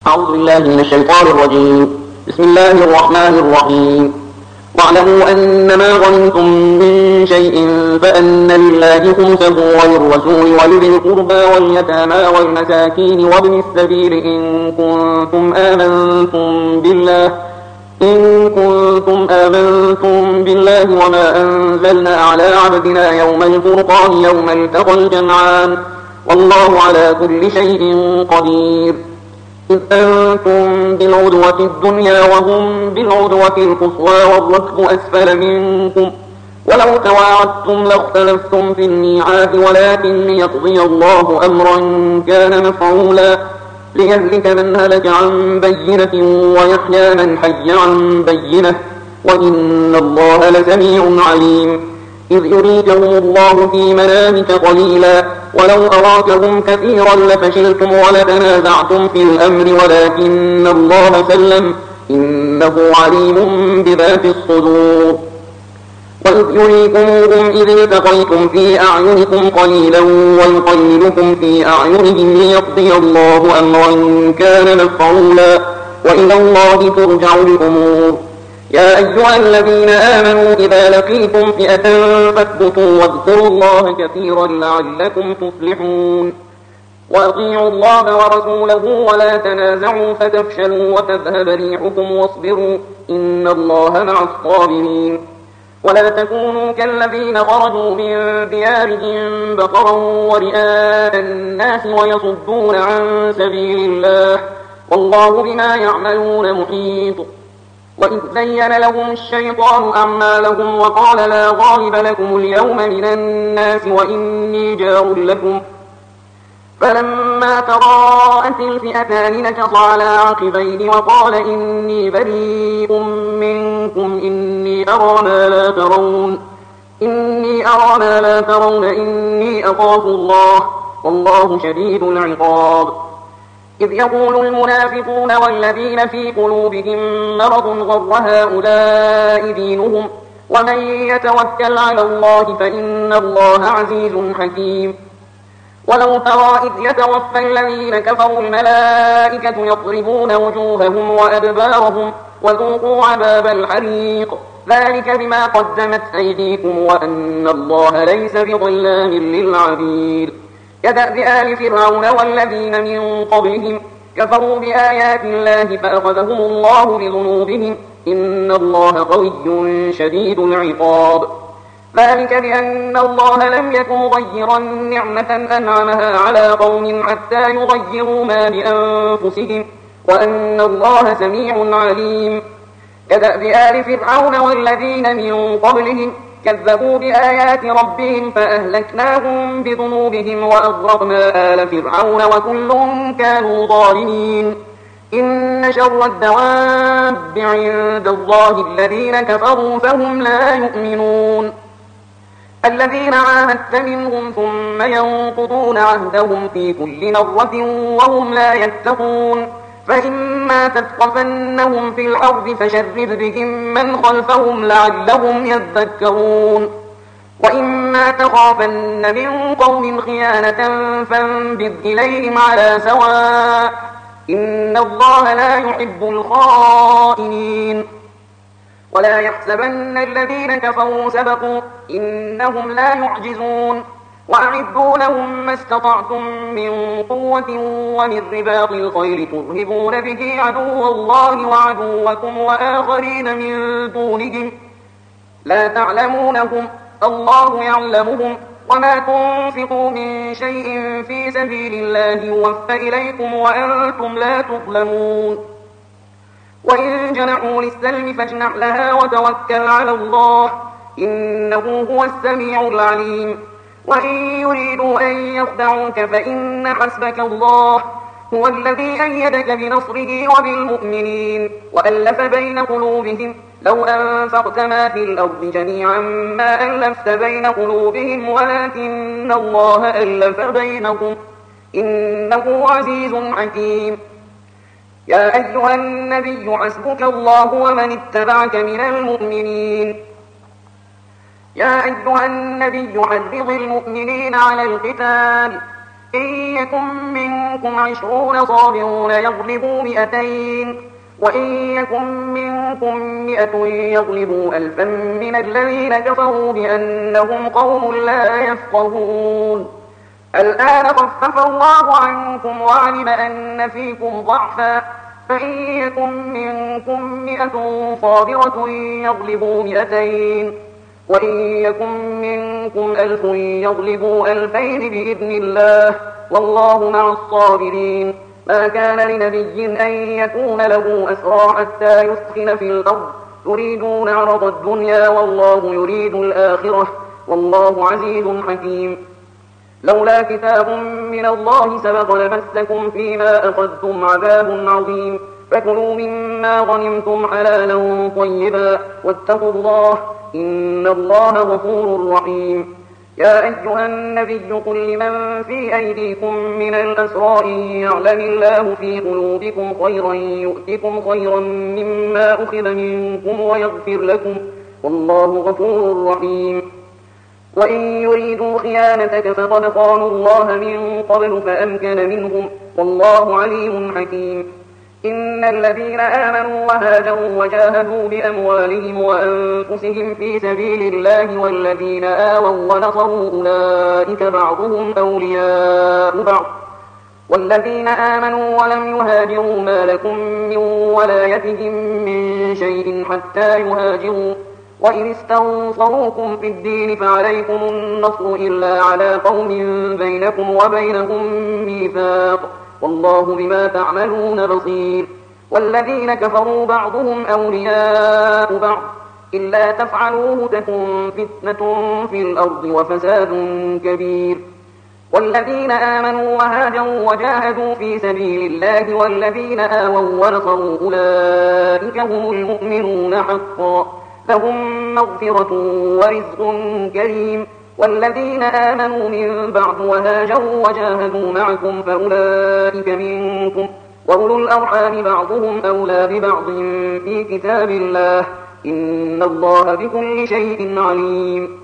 أعوذ بالله من الشيطان الرجيم. بسم الله الرحمن الرحيم. واعلموا أنما غنمتم من شيء فأن لله خمسه وللرسول ولذي القربى واليتامى والمساكين وابن السبيل إن كنتم آمنتم بالله وما أنزلنا على عبدنا يوم الفرقان يوم التقى الجمعان والله على كل شيء قدير. إذ أنتم بالعدوة الدنيا وهم بالعدوة القصوى والركب أسفل منكم ولو تواعدتم لاختلفتم في الميعاد ولكن ليقضي الله أمرا كان مفعولا ليهلك من هلك عن بينة ويحيى من حي عن بينة وإن الله لسميع عليم. إذ يريكهم الله في منامك قليلا ولو أراكهم كثيرا لفشلتم ولتنازعتم في الأمر ولكن الله سلم إنه عليم بذات الصدور. وإذ يريكموهم إذ التقيتم في أعينكم قليلا ويقللكم في أعينهم ليقضي الله أمرا كان مفعولا وإلى الله ترجع الأمور. يا أيها الذين آمنوا إذا لقيتم فئة فاثبتوا واذكروا الله كثيرا لعلكم تفلحون. وأطيعوا الله ورسوله ولا تنازعوا فتفشلوا وتذهب ريحكم واصبروا إن الله مع الصابرين. ولا تكونوا كالذين خرجوا من ديارهم بطرا ورئاء الناس ويصدون عن سبيل الله والله بما يعملون محيط. وإذ زين لهم الشيطان أعمالهم وقال لا غالب لكم اليوم من الناس وإني جار لكم فلما تراءت الفئتان نكص على عقبيه وقال إني بريء منكم إني أرى ما لا ترون إني أخاف الله والله شديد العقاب. إذ يقول المنافقون والذين في قلوبهم مرض غر هؤلاء دينهم ومن يتوكل على الله فإن الله عزيز حكيم. ولو ترى إذ يتوفى الذين كفروا الملائكة يضربون وجوههم وأدبارهم وذوقوا عذاب الحريق ذلك بما قدمت أيديكم وأن الله ليس بظلام للعبيد. كدأب آل فرعون والذين من قبلهم كفروا بآيات الله فأخذهم الله بذنوبهم إن الله قوي شديد العقاب. ذلك بأن الله لم يكن مغيرا نعمة أنعمها على قوم حتى يغيروا ما بأنفسهم وأن الله سميع عليم. كدأب آل فرعون والذين من قبلهم كذبوا بآيات ربهم فأهلكناهم بذنوبهم وأغرقنا آل فرعون وكل كانوا ظالمين. إن شر الدواب عند الله الذين كفروا فهم لا يؤمنون. الذين عاهدت منهم ثم ينقضون عهدهم في كل مرة وهم لا يتقون فإما تثقفنهم في الحرب فشرد بهم من خلفهم لعلهم يذكرون. وإما تخافن من قوم خيانة فانبذ إليهم على سواء إن الله لا يحب الخائنين. ولا يحسبن الذين كفروا سبقوا إنهم لا يعجزون. وأعدوا لهم ما استطعتم من قوة ومن رباط الخيل ترهبون به عدو الله وعدوكم وآخرين من دونهم لا تعلمونهم الله يعلمهم وما تنفقوا من شيء في سبيل الله يوفى إليكم وأنتم لا تظلمون. وإن جنحوا للسلم فاجنح لها وتوكل على الله إنه هو السميع العليم. وإن يريدوا أن يخدعوك فإن حسبك الله هو الذي أيدك بنصره وبالمؤمنين وألف بين قلوبهم لو أنفقت ما في الأرض جميعا ما ألفت بين قلوبهم ولكن الله ألف بينكم إنه عزيز حكيم. يا أيها النبي حسبك الله ومن اتبعك من المؤمنين. يا أيها النبي حرض المؤمنين على القتال إن يكن منكم 20 صابرون يغلبوا 200 وإن يكن منكم 100 يغلبوا 1000 من الذين كفروا بأنهم قوم لا يفقهون. الآن خفف الله عنكم وعلم أن فيكم ضعفا فإن يكن منكم 100 صابرة يغلبوا 200 وإن يكن منكم 1000 يغلبوا 2000 بإذن الله والله مع الصابرين. ما كان لنبي أن يكون له أسرى حتى يسخن في الأرض تريدون عرض الدنيا والله يريد الآخرة والله عزيز حكيم. لولا كتاب من الله سبق لمسكم فيما أخذتم عذاب عظيم فكلوا مما غنمتم حلالا طيبا واتقوا الله إن الله غفور رحيم. يا أيها النبي قل لمن في أيديكم من الأسرى إن يعلم الله في قلوبكم خيرا يؤتكم خيرا مما أخذ منكم ويغفر لكم والله غفور رحيم. وإن يريدوا خيانتك فقد خانوا الله من قبل فأمكن منهم والله عليم حكيم. إن الذين آمنوا وهاجروا وجاهدوا بأموالهم وأنفسهم في سبيل الله والذين آووا ونصروا أولئك بعضهم أولياء بعض والذين آمنوا ولم يهاجروا ما لكم من ولايتهم من شيء حتى يهاجروا وإن استنصروكم في الدين فعليكم النصر إلا على قوم بينكم وبينهم ميثاق والله بما تعملون بصير. والذين كفروا بعضهم أولياء بعض إلا تفعلوه تكن فتنة في الأرض وفساد كبير. والذين آمنوا وهاجروا وجاهدوا في سبيل الله والذين آووا ونصروا أولئك هم المؤمنون حقا لهم مغفرة ورزق كريم. والذين آمنوا من بعد وهاجروا وجاهدوا معكم فأولئك منكم وأولو الأرحام بعضهم أولى ببعض في كتاب الله إن الله بكل شيء عليم.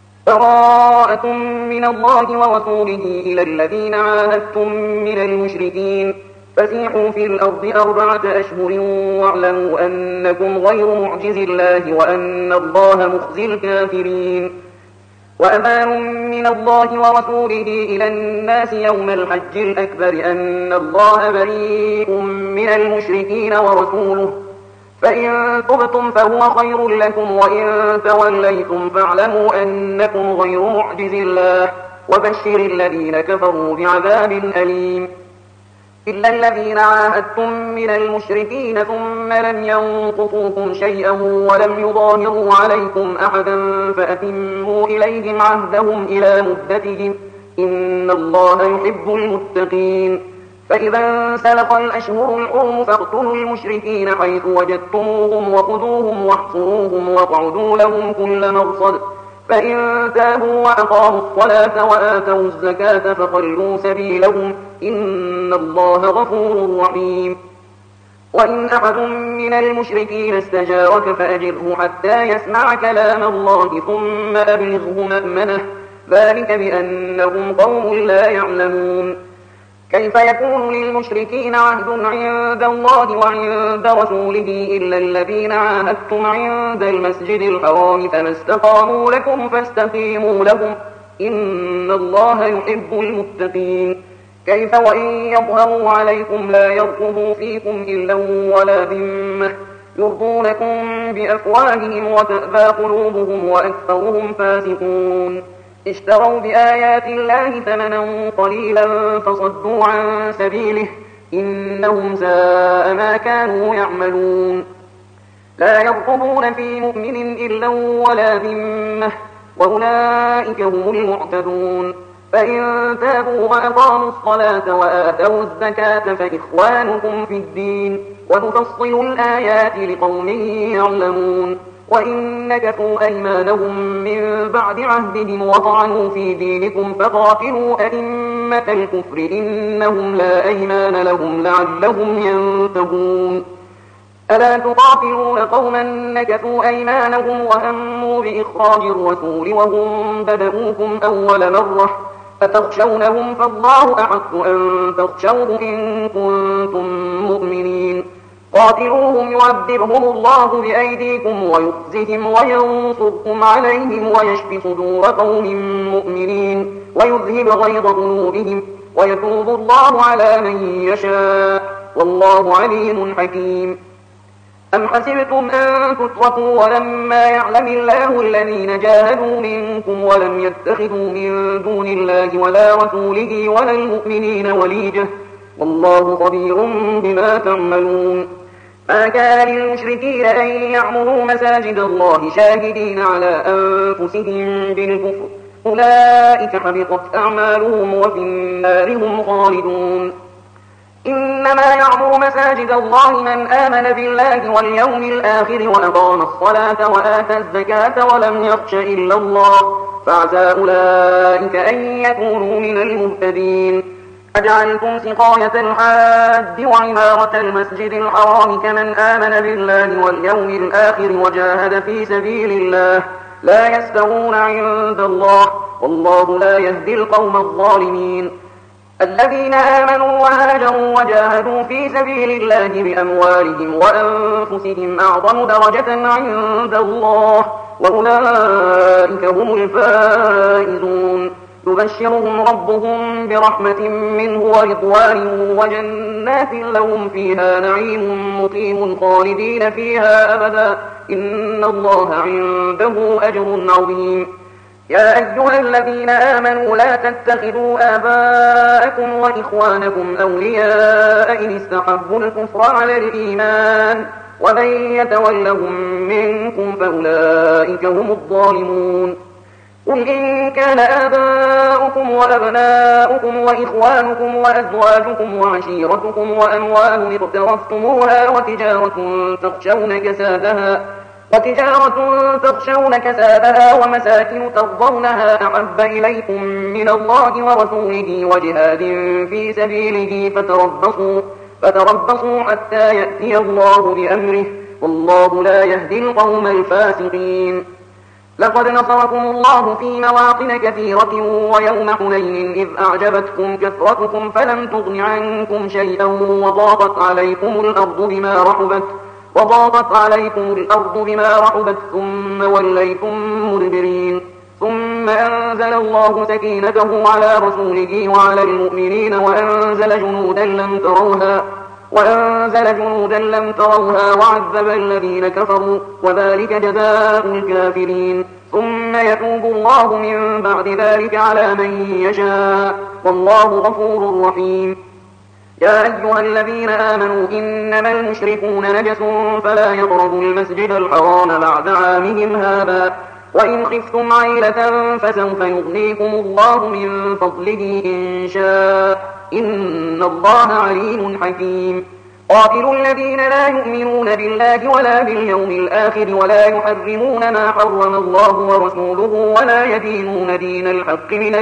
براءة من الله ورسوله إلى الذين عاهدتم من المشركين فسيحوا في الأرض 4 أشهر واعلموا أنكم غير معجز الله وأن الله مخزي الكافرين. وأمان من الله ورسوله إلى الناس يوم الحج الأكبر أن الله بريء من المشركين ورسوله فإن تبتم فهو خير لكم وإن توليتم فاعلموا أنكم غير معجز الله وبشر الذين كفروا بعذاب أليم. إلا الذين عاهدتم من المشركين ثم لم ينقصوكم شيئا ولم يظاهروا عليكم أحدا فأتموا إليهم عهدهم إلى مدتهم إن الله يحب المتقين. فإذا انسلخ الأشهر الحرم فاقتلوا المشركين حيث وجدتموهم وخذوهم واحصروهم واقعدوا لهم كل مرصد فإن تابوا وأقاموا الصلاة وآتوا الزكاة فخلوا سبيلهم إن الله غفور رحيم. وإن أحد من المشركين استجارك فأجره حتى يسمع كلام الله ثم أبلغه مأمنه ذلك بأنهم قوم لا يعلمون. كيف يكون للمشركين عهد عند الله وعند رسوله إلا الذين عاهدتم عند المسجد الحرام فما استقاموا لكم فاستقيموا لهم إن الله يحب المتقين. كيف وإن يظهروا عليكم لا يرقبوا فيكم إلا ولا ذمة يرضونكم بأفواههم وتأبى قلوبهم وأكثرهم فاسقون. اشتروا بآيات الله ثمنا قليلا فصدوا عن سبيله إنهم ساء ما كانوا يعملون. لا يرقبون في مؤمن إلا ولا ذمة وأولئك هم المعتدون. فإن تابوا وأقاموا الصلاة وآتوا الزكاة فإخوانكم في الدين ونفصل الآيات لقوم يعلمون. وإن نكثوا أيمانهم من بعد عهدهم وطعنوا في دينكم فقاتلوا أئمة الكفر إنهم لا أيمان لهم لعلهم ينتهون. ألا تقاتلون قوما نكثوا أيمانهم وهموا بإخراج الرسول وهم بدؤوكم أول مرة أتخشونهم فالله أحق أن تخشوه إن كنتم مؤمنين قاتلوهم يعذبهم الله بأيديكم ويخزهم وينصركم عليهم ويشف صدور قوم مؤمنين ويذهب غيظ قلوبهم ويتوب الله على من يشاء والله عليم حكيم. أم حسبتم أن تتركوا ولما يعلم الله الذين جاهدوا منكم ولم يتخذوا من دون الله ولا رسوله ولا المؤمنين وليجة والله خبير بما تعملون. ما كان للمشركين أن يعمروا مساجد الله شاهدين على أنفسهم بالكفر أولئك حبطت أعمالهم وفي النار هم خالدون. إنما يعمر مساجد الله من آمن بالله واليوم الآخر وأقام الصلاة وآتى الزكاة ولم يخش إلا الله فعسى أولئك أن يكونوا من المهتدين. أجعلتم سقاية الحاج وعمارة المسجد الحرام كمن آمن بالله واليوم الآخر وجاهد في سبيل الله لا يستوون عند الله والله لا يهدي القوم الظالمين. الذين آمنوا وهاجروا وجاهدوا في سبيل الله بأموالهم وأنفسهم أعظم درجة عند الله وأولئك هم الفائزون. يبشرهم ربهم برحمة منه ورضوان وجنات لهم فيها نعيم مقيم خالدين فيها أبدا إن الله عنده أجر عظيم. يا أيها الذين آمنوا لا تتخذوا آباءكم وإخوانكم أولياء إن استحبوا الكفر على الإيمان ومن يتولهم منكم فأولئك هم الظالمون. قل إن كان آباؤكم وأبناؤكم وإخوانكم وأزواجكم وعشيرتكم وأموال اقترفتموها وتجارة تخشون كسادها ومساكن ترضونها أحب إليكم من الله ورسوله وجهاد في سبيله فتربصوا حتى يأتي الله بأمره والله لا يهدي القوم الفاسقين. لقد نصركم الله في مواطن كثيرة ويوم حنين إذ أعجبتكم كثرتكم فلم تغن عنكم شيئا وضاقت عليكم الأرض بما رحبت ثم وليتم مدبرين. ثم أنزل الله سكينته على رسوله وعلى المؤمنين وأنزل جنودا لم تروها وعذب الذين كفروا وذلك جزاء الكافرين. ثم يتوب الله من بعد ذلك على من يشاء والله غفور رحيم. يا أيها الذين آمنوا إنما المشركون نجس فلا يقربوا المسجد الحرام بعد عامهم هذا وإن خفتم عيلة فسوف يغنيكم الله من فضله إن شاء إن الله عليم حكيم. قاتلوا الذين لا يؤمنون بالله ولا باليوم الآخر ولا يحرمون ما حرم الله ورسوله ولا يدينون دين الحق من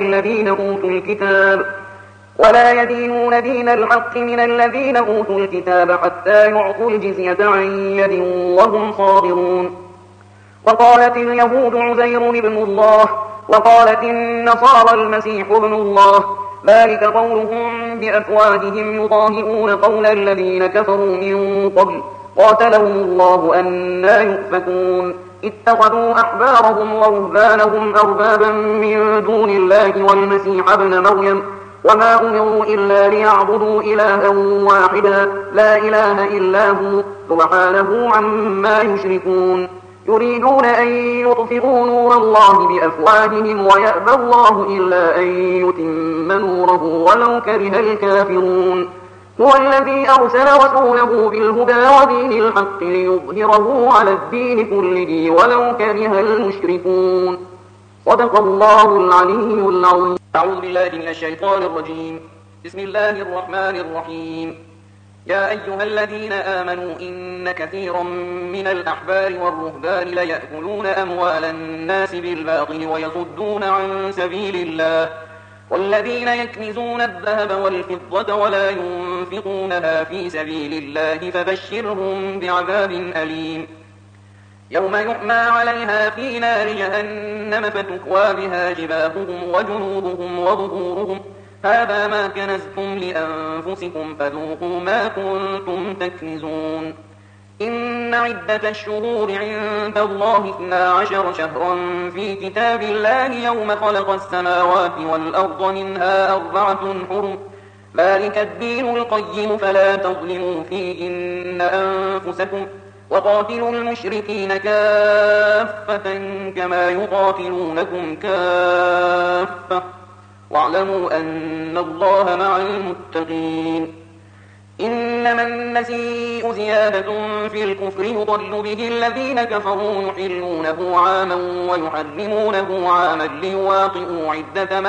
الذين أوتوا الكتاب حتى يعطوا الجزية عن يد وهم صاغرون. وقالت اليهود عزير ابن الله وقالت النصارى المسيح ابن الله ذلك قولهم بأفواههم يضاهئون قول الذين كفروا من قبل قاتلهم الله أنى يؤفكون. اتخذوا أحبارهم ورهبانهم أربابا من دون الله والمسيح ابن مريم وما أمروا إلا ليعبدوا إلها واحدا لا إله إلا هو سبحانه عما يشركون. يريدون أن يطفئوا نور الله بأفواههم ويأبى الله إلا أن يتم نوره ولو كره الكافرون. هو الذي أرسل رسوله بالهدى ودين الحق ليظهره على الدين كله ولو كره المشركون. صدق الله العلي العظيم. أعوذ بالله من الشيطان الرجيم. بسم الله الرحمن الرحيم. يا أيها الذين آمنوا إن كثيرا من الأحبار والرهبان ليأكلون أموال الناس بالباطل ويصدون عن سبيل الله والذين يكنزون الذهب والفضة ولا ينفقونها في سبيل الله فبشرهم بعذاب أليم. يوم يحمى عليها في نار جهنم فتكوى بها جباههم وجنوبهم وظهورهم هذا ما كنزتم لأنفسكم فذوقوا ما كنتم تكنزون إن عدة الشهور عند الله 12 شهرا في كتاب الله يوم خلق السماوات والأرض منها 4 حرم ذلك الدين القيم فلا تظلموا فيهن أنفسكم وقاتلوا المشركين كافة كما يقاتلونكم كافة واعلموا أن الله مع المتقين إنما النسيء زيادة في الكفر يضل به الذين كفروا يحلونه عاما ويحرمونه عاما ليواطئوا عدة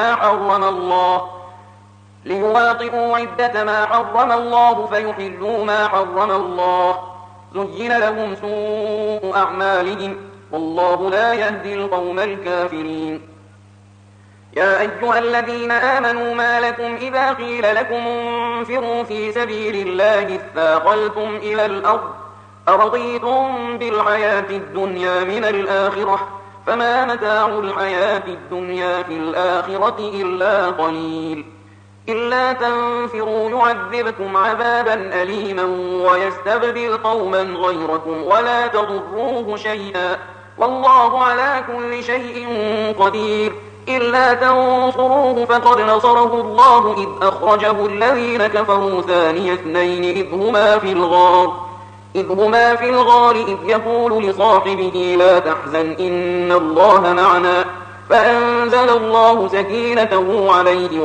ما حرم الله فيحلوا ما حرم الله زين لهم سوء أعمالهم والله لا يهدي القوم الكافرين يا أيها الذين آمنوا ما لكم إذا قيل لكم انفروا في سبيل الله اثاقلتم إلى الأرض أرضيتم بالحياة الدنيا من الآخرة فما متاع الحياة الدنيا في الآخرة إلا قليل إلا تنفروا يعذبكم عذابا أليما ويستبدل قوما غيركم ولا تضروه شيئا والله على كل شيء قدير إلا تنصروه فقد نصره الله إذ أخرجه الذين كفروا ثاني اثنين إذ هما في الغار إذ يقول لصاحبه لا تحزن إن الله معنا فأنزل الله سكينته عليه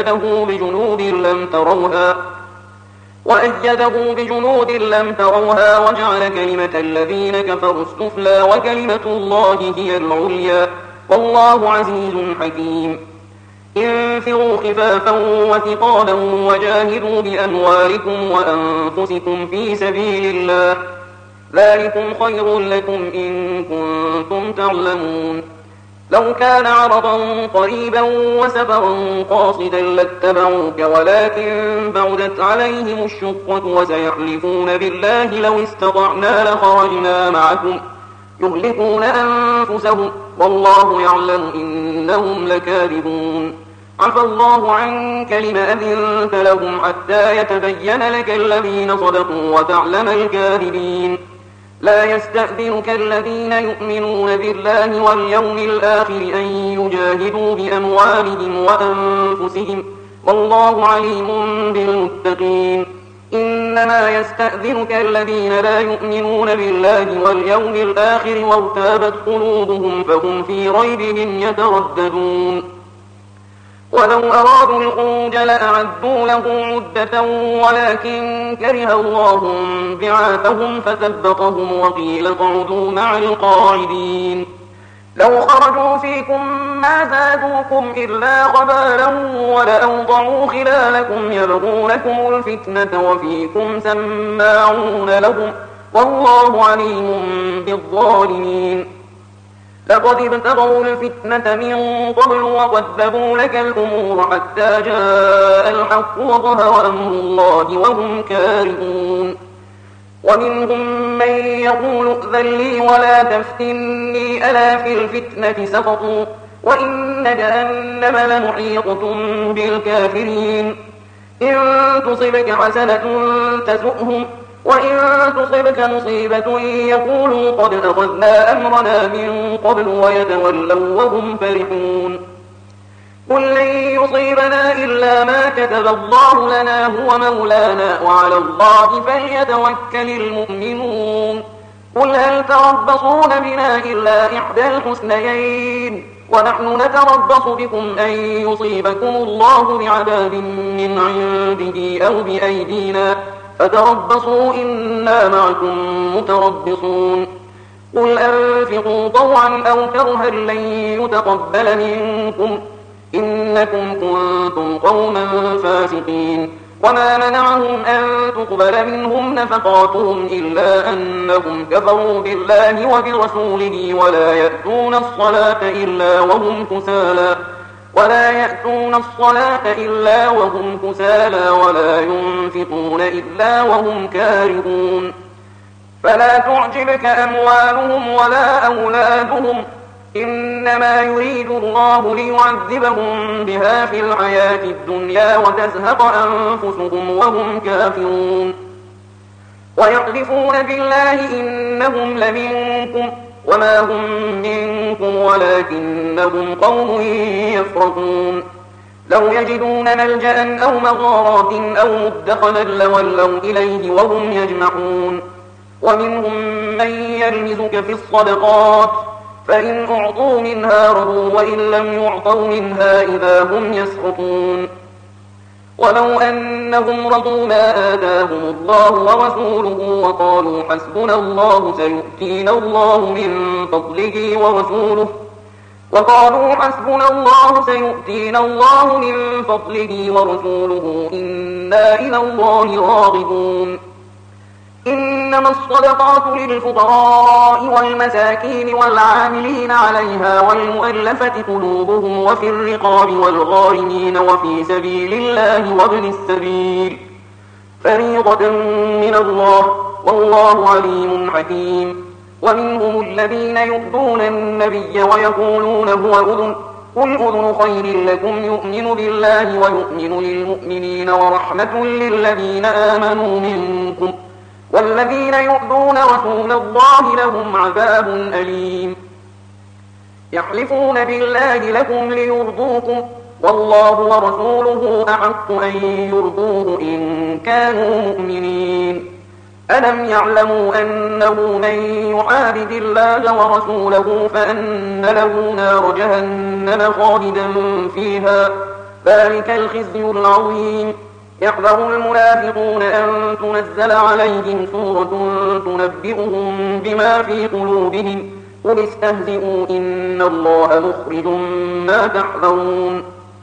وأيده بجنود لم تروها وجعل كلمة الذين كفروا السفلى وكلمة الله هي العليا والله عزيز حكيم انفروا خفافا وثقالا وجاهدوا بأموالكم وأنفسكم في سبيل الله ذلكم خير لكم إن كنتم تعلمون لو كان عرضا قريبا وسفرا قاصدا لاتبعوك ولكن بعدت عليهم الشقة وسيحلفون بالله لو استطعنا لخرجنا معكم يهلكون أنفسهم والله يعلم إنهم لكاذبون عفى الله عنك لما أذنت لهم حتى يتبين لك الذين صدقوا وتعلم الكاذبين لا يستأذنك الذين يؤمنون بالله واليوم الآخر أن يجاهدوا بأموالهم وأنفسهم والله عليم بالمتقين إنما يستأذنك الذين لا يؤمنون بالله واليوم الآخر وارتابت قلوبهم فهم في ريبهم يترددون ولو أرادوا الخروج لأعدوا له عدة ولكن كره الله بعاثهم فثبطهم وقيل اقعدوا مع القاعدين لو خرجوا فيكم ما زادوكم إلا خبالا ولأوضعوا خلالكم يبغونكم الفتنة وفيكم سماعون لهم والله عليم بالظالمين لقد ابتغوا الفتنة من قبل وقدموا لك الأمور حتى جاء الحق وظهر أمر الله وهم كارهون ومنهم من يقول ائذن لي ولا تفتني ألا في الفتنة سقطوا وإن جهنم لمحيطة بالكافرين إن تصبك حسنة تسؤهم وإن تصبك مصيبة يقولوا قد أخذنا أمرنا من قبل ويتولوا وهم فرحون قل لن يصيبنا إلا ما كتب الله لنا هو مولانا وعلى الله فليتوكل المؤمنون قل هل تربصون بنا إلا إحدى الحسنيين ونحن نتربص بكم أن يصيبكم الله بعذاب من عنده أو بأيدينا فتربصوا إنا معكم متربصون قل أنفقوا طوعا أو كرها لن يتقبل منكم إنكم كنتم قوما فاسقين وما منعهم أن تقبل منهم نفقاتهم إلا أنهم كفروا بالله وبرسوله ولا يأتون الصلاة إلا وهم كسالى ولا ينفقون إلا وهم كارهون فلا تعجبك أموالهم ولا أولادهم، إنما يريد الله ليعذبهم بها في الحياة الدنيا وتزهق أنفسهم وهم كافرون. ويحلفون بالله إنهم لمنكم وما هم منكم ولكنهم قوم يفرقون. لو يجدون ملجأ أو مغارات أو مدخلا لولوا إليه وهم يجمعون. ومنهم من يلمزك في الصدقات فإن أعطوا منها رضوا وإن لم يعطوا منها إذا هم يسخطون. ولو أنهم رضوا ما آتاهم الله ورسوله وقالوا حسبنا الله سيؤتينا الله من فضله ورسوله إنا إلى الله راغبون. إنما الصدقات للفقراء والمساكين والعاملين عليها والمؤلفة قلوبهم وفي الرقاب والغارمين وفي سبيل الله وابن السبيل فريضة من الله والله عليم حكيم. ومنهم الذين يؤذون النبي ويقولون هو أذن قل أذن خير لكم يؤمن بالله ويؤمن للمؤمنين ورحمة للذين آمنوا منكم والذين يؤذون رسول الله لهم عذاب أليم. يحلفون بالله لكم ليرضوكم والله ورسوله أحق أن يرضوه إن كانوا مؤمنين. ألم يعلموا أنه من يحادد الله ورسوله فأن له نار جهنم خالدا فيها ذلك الخزي العظيم. يحذر المنافقون أن تنزل عليهم سورة تنبئهم بما في قلوبهم قل استهزئوا إن الله مخرج ما تحذرون.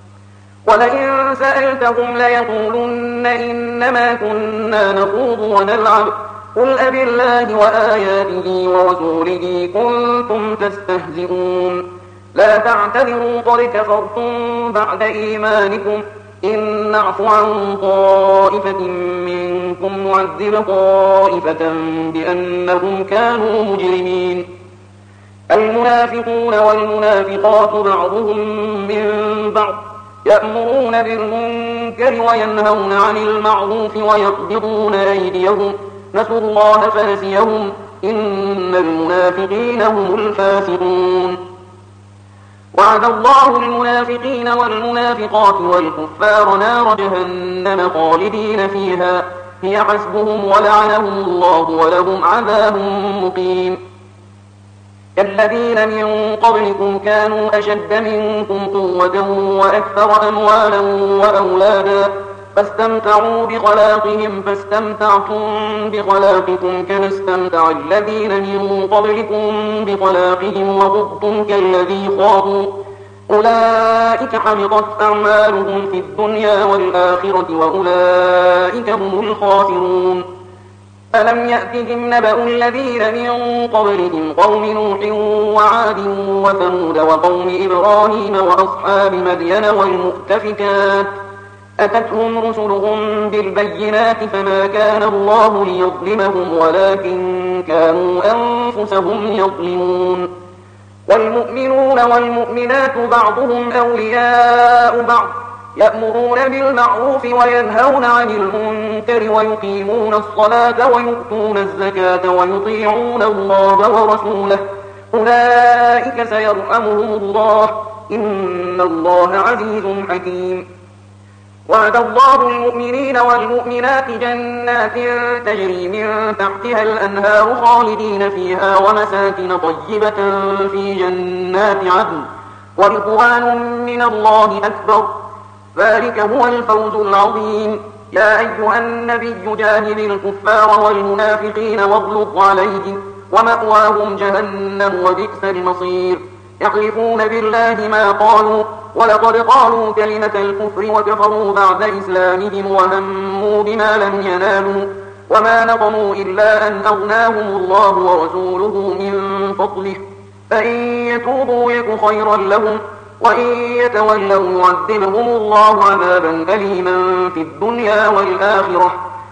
ولئن سألتهم ليقولن إنما كنا نخوض ونلعب قل أبالله وآياته ورسوله كنتم تستهزئون. لا تعتذروا قد كفرتم بعد إيمانكم إن نعف عن طائفة منكم نعذب طائفة بأنهم كانوا مجرمين. المنافقون والمنافقات بعضهم من بعض يأمرون بالمنكر وينهون عن المعروف ويقبضون أيديهم نسوا الله فنسيهم إن المنافقين هم الفاسقون. وعد الله المنافقين والمنافقات والكفار نار جهنم خالدين فيها هي حسبهم ولعنهم الله ولهم عذاب مقيم. كالذين من قبلكم كانوا أشد منكم قوة وأكثر أموالا وأولادا فاستمتعوا بخلاقهم فاستمتعتم بخلاقكم كما استمتع الذين من قبلكم بخلاقهم وخضتم كالذي خاضوا أولئك حبطت أعمالهم في الدنيا والآخرة وأولئك هم الخاسرون. ألم يأتهم نبأ الذين من قبلهم قوم نوح وعاد وثمود وقوم إبراهيم وأصحاب مدين والمؤتفكات أتتهم رسلهم بالبينات فما كان الله ليظلمهم ولكن كانوا أنفسهم يظلمون. والمؤمنون والمؤمنات بعضهم أولياء بعض يأمرون بالمعروف وينهون عن المنكر ويقيمون الصلاة ويؤتون الزكاة ويطيعون الله ورسوله أولئك سيرحمهم الله إن الله عزيز حكيم. وعد الله المؤمنين والمؤمنات جنات تجري من تحتها الأنهار خالدين فيها ومساكن طيبة في جنات عدن ورضوان من الله أكبر ذلك هو الفوز العظيم. يا أيها النبي جاهد الكفار والمنافقين واغلظ عليهم ومأواهم جهنم وبئس المصير. يحلفون بالله ما قالوا ولقد قالوا كلمة الكفر وكفروا بعد إسلامهم وهموا بما لم ينالوا وما نقموا إلا أن أغناهم الله ورسوله من فضله فإن يتوبوا يك خيرا لهم وإن يتولوا يعذبهم الله عذابا أليما في الدنيا والآخرة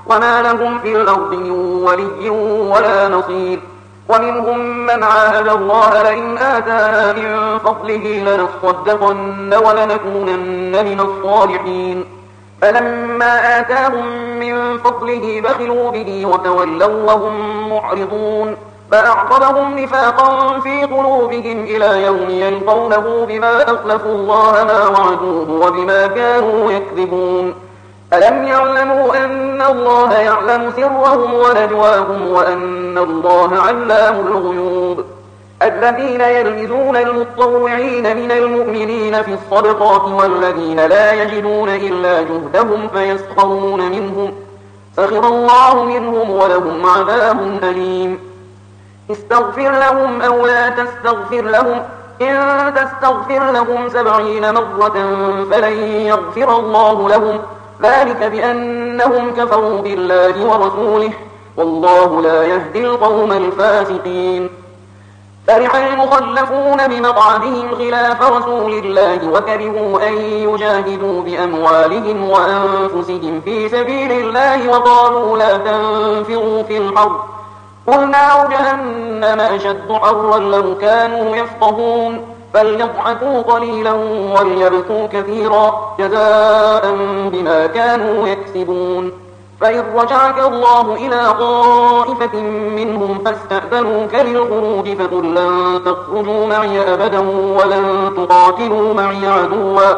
وما لهم في الأرض من ولي ولا نصير. ومنهم من عاهد الله لئن آتانا من فضله لنصدقن ولنكونن من الصالحين، فلما آتاهم من فضله بخلوا به وتولوا وهم معرضون، فأعقبهم نفاقا في قلوبهم إلى يوم يلقونه بما أخلفوا الله ما وعدوه وبما كانوا يكذبون. ألم يعلموا أن الله يعلم سرهم ونجواهم وأن الله علام الغيوب؟ الذين يلمزون المتطوعين من المؤمنين في الصدقات والذين لا يجدون إلا جهدهم فيسخرون منهم، سخر الله منهم ولهم عذاب أليم. استغفر لهم أو لا تستغفر لهم، إن تستغفر لهم 70 مرة فلن يغفر الله لهم، ذلك بأنهم كفروا بالله ورسوله، والله لا يهدي القوم الفاسقين. فرح المخلفون بمقعدهم خلاف رسول الله وكرهوا أن يجاهدوا بأموالهم وأنفسهم في سبيل الله وقالوا لا تنفروا في الحرب، قل نار جهنم أشد حرا لو كانوا يفقهون، فليضحكوا قليلا وليبكوا كثيرا جزاء بما كانوا يكسبون. فإن رجعك الله إلى طائفة منهم فاستأذنوك للخروج فقل لن تخرجوا معي أبدا ولن تقاتلوا معي عدوا،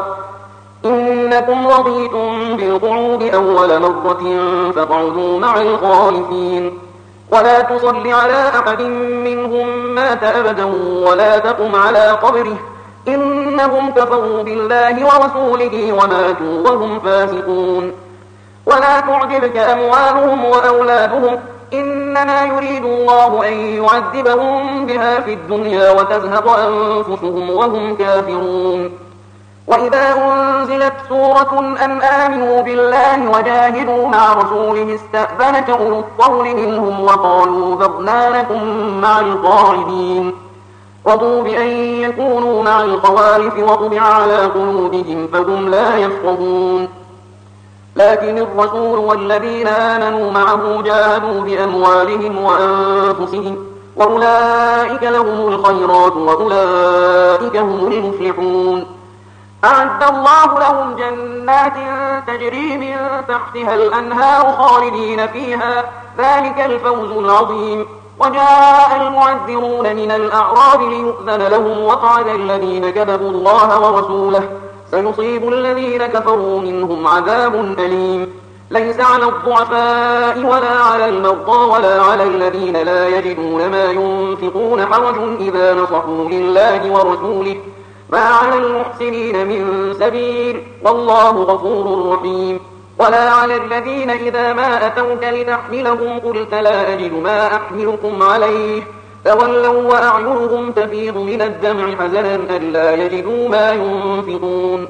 إنكم رضيتم بالقعود أول مرة فاقعدوا مع الخالفين، ولا تصل على أحد منهم مات أبدا ولا تقم على قبره، إنهم كفروا بالله ورسوله وماتوا وهم فاسقون. ولا تعجبك أموالهم وأولادهم، إنما يريد الله أن يعذبهم بها في الدنيا وتزهق أنفسهم وهم كافرون. وإذا أنزلت سورة أن آمنوا بالله وجاهدوا مع رسوله استأذنك أولو الطول منهم وقالوا ذرنا لكم مع القاعدين، رضوا بأن يكونوا مع الخوالف وطبع على قلوبهم فهم لا يفقهون. لكن الرسول والذين آمنوا معه جاهدوا بأموالهم وأنفسهم وأولئك لهم الخيرات وأولئك هم المفلحون. أعد الله لهم جنات تجري من تحتها الأنهار خالدين فيها، ذلك الفوز العظيم. وجاء المعذرون من الأعراب ليؤذن لهم وقعد الذين كذبوا الله ورسوله، سيصيب الذين كفروا منهم عذاب أليم. ليس على الضعفاء ولا على المرضى ولا على الذين لا يجدون ما ينفقون حرج إذا نصحوا لله ورسوله، ما على المحسنين من سبيل، والله غفور رحيم. ولا على الذين إذا ما أتوك لتحملهم قلت لا أجد ما أحملكم عليه تولوا وأعينهم تفيض من الدمع حزنا ألا يجدوا ما ينفقون.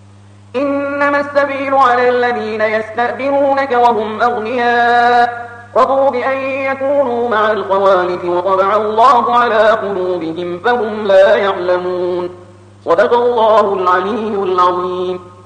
إنما السبيل على الذين يستأذنونك وهم أغنياء، رضوا بأن يكونوا مع الخوالف وطبع الله على قلوبهم فهم لا يعلمون. صدق الله العلي العظيم.